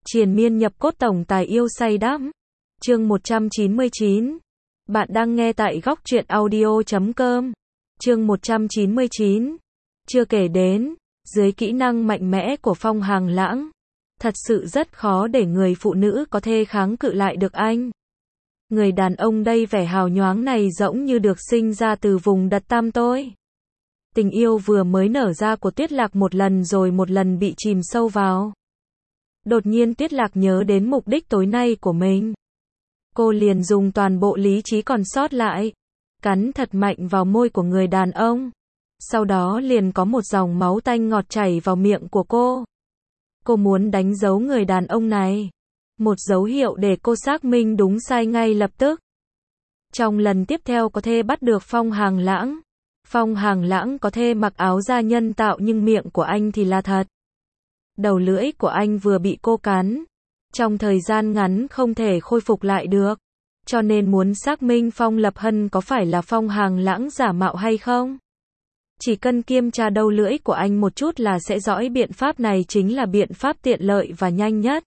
Triền miên nhập cốt tổng tài yêu say đắm. Chương 199. Bạn đang nghe tại góc truyện audio.com. Chương 199. Chưa kể đến, dưới kỹ năng mạnh mẽ của Phong Hàng Lãng, thật sự rất khó để người phụ nữ có thể kháng cự lại được anh. Người đàn ông đây vẻ hào nhoáng này giống như được sinh ra từ vùng đất tăm tối. Tình yêu vừa mới nở ra của Tuyết Lạc một lần rồi một lần bị chìm sâu vào. Đột nhiên Tuyết Lạc nhớ đến mục đích tối nay của mình. Cô liền dùng toàn bộ lý trí còn sót lại, cắn thật mạnh vào môi của người đàn ông. Sau đó liền có một dòng máu tanh ngọt chảy vào miệng của cô. Cô muốn đánh dấu người đàn ông này. Một dấu hiệu để cô xác minh đúng sai ngay lập tức. Trong lần tiếp theo có thể bắt được Phong Hàng Lãng. Phong Hàng Lãng có thể mặc áo da nhân tạo nhưng miệng của anh thì là thật. Đầu lưỡi của anh vừa bị cô cắn. Trong thời gian ngắn không thể khôi phục lại được. Cho nên muốn xác minh Phong Lập Hân có phải là Phong Hàng Lãng giả mạo hay không. Chỉ cần kiểm tra đầu lưỡi của anh một chút là sẽ rõ biện pháp này chính là biện pháp tiện lợi và nhanh nhất.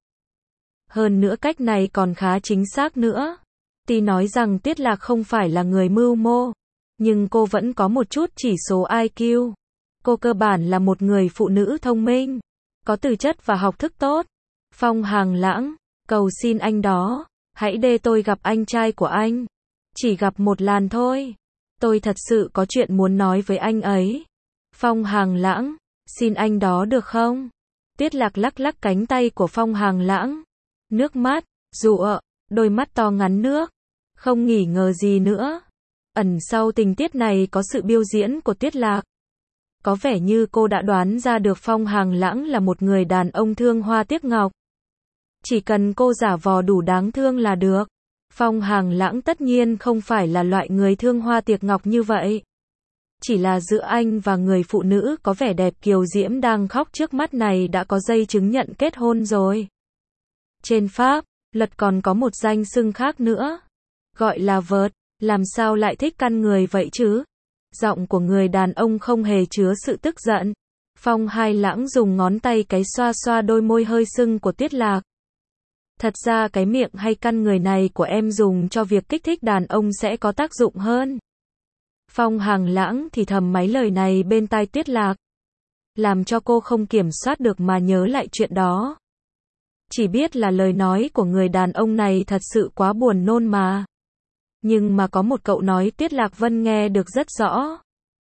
Hơn nữa cách này còn khá chính xác nữa. Tuy nói rằng Tuyết Lạc không phải là người mưu mô, nhưng cô vẫn có một chút chỉ số IQ. Cô cơ bản là một người phụ nữ thông minh, có tư chất và học thức tốt. Phong Hàng Lãng, cầu xin anh đó, hãy để tôi gặp anh trai của anh. Chỉ gặp một lần thôi. Tôi thật sự có chuyện muốn nói với anh ấy. Phong Hàng Lãng, xin anh đó được không? Tuyết Lạc lắc lắc cánh tay của Phong Hàng Lãng. Nước mắt, rụa, đôi mắt to ngắn nước. Không nghi ngờ gì nữa. Ẩn sau tình tiết này có sự biểu diễn của Tuyết Lạc. Có vẻ như cô đã đoán ra được Phong Hàng Lãng là một người đàn ông thương hoa tiếc ngọc. Chỉ cần cô giả vò đủ đáng thương là được. Phong Hàng Lãng tất nhiên không phải là loại người thương hoa tiếc ngọc như vậy. Chỉ là giữa anh và người phụ nữ có vẻ đẹp kiều diễm đang khóc trước mắt này đã có giấy chứng nhận kết hôn rồi. Trên Pháp luật còn có một danh xưng khác nữa, gọi là vợt. Làm sao lại thích căn người vậy chứ? Giọng của người đàn ông không hề chứa sự tức giận. Phong Hai Lãng dùng ngón tay cái xoa xoa đôi môi hơi sưng của Tuyết Lạc. Thật ra cái miệng hay căn người này của em dùng cho việc kích thích đàn ông sẽ có tác dụng hơn. Phong Hàng Lãng thì thầm mấy lời này bên tai Tuyết Lạc, làm cho cô không kiểm soát được mà nhớ lại chuyện đó. Chỉ biết là lời nói của người đàn ông này thật sự quá buồn nôn mà. Nhưng mà có một cậu nói Tuyết Lạc Vân nghe được rất rõ.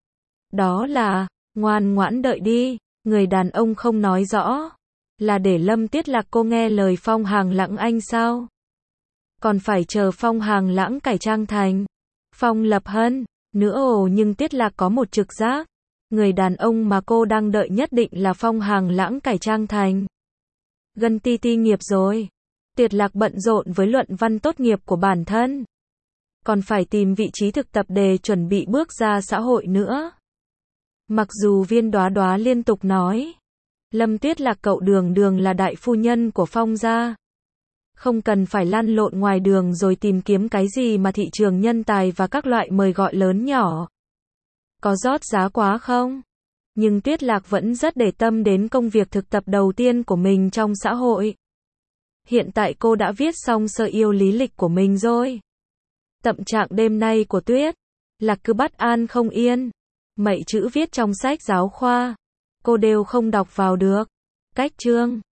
Đó là, ngoan ngoãn đợi đi, người đàn ông không nói rõ. Là để Lâm Tuyết Lạc cô nghe lời Phong Hàng Lãng anh sao? Còn phải chờ Phong Hàng Lãng cải trang thành Phong Lập Hân nữa nhưng Tuyết Lạc có một trực giác. Người đàn ông mà cô đang đợi nhất định là Phong Hàng Lãng cải trang thành Gân Ti Ti nghiệp rồi. Tuyết Lạc bận rộn với luận văn tốt nghiệp của bản thân. Còn phải tìm vị trí thực tập để chuẩn bị bước ra xã hội nữa. Mặc dù Viên Đóa Đóa liên tục nói, Lâm Tuyết Lạc cậu đường đường là đại phu nhân của Phong gia. Không cần phải lăn lộn ngoài đường rồi tìm kiếm cái gì mà thị trường nhân tài và các loại mời gọi lớn nhỏ. Có rót giá quá không? Nhưng Tuyết Lạc vẫn rất để tâm đến công việc thực tập đầu tiên của mình trong xã hội. Hiện tại cô đã viết xong sơ yêu lý lịch của mình rồi. Tâm trạng đêm nay của Tuyết Lạc cứ bất an không yên. Mấy chữ viết trong sách giáo khoa cô đều không đọc vào được. Cách chương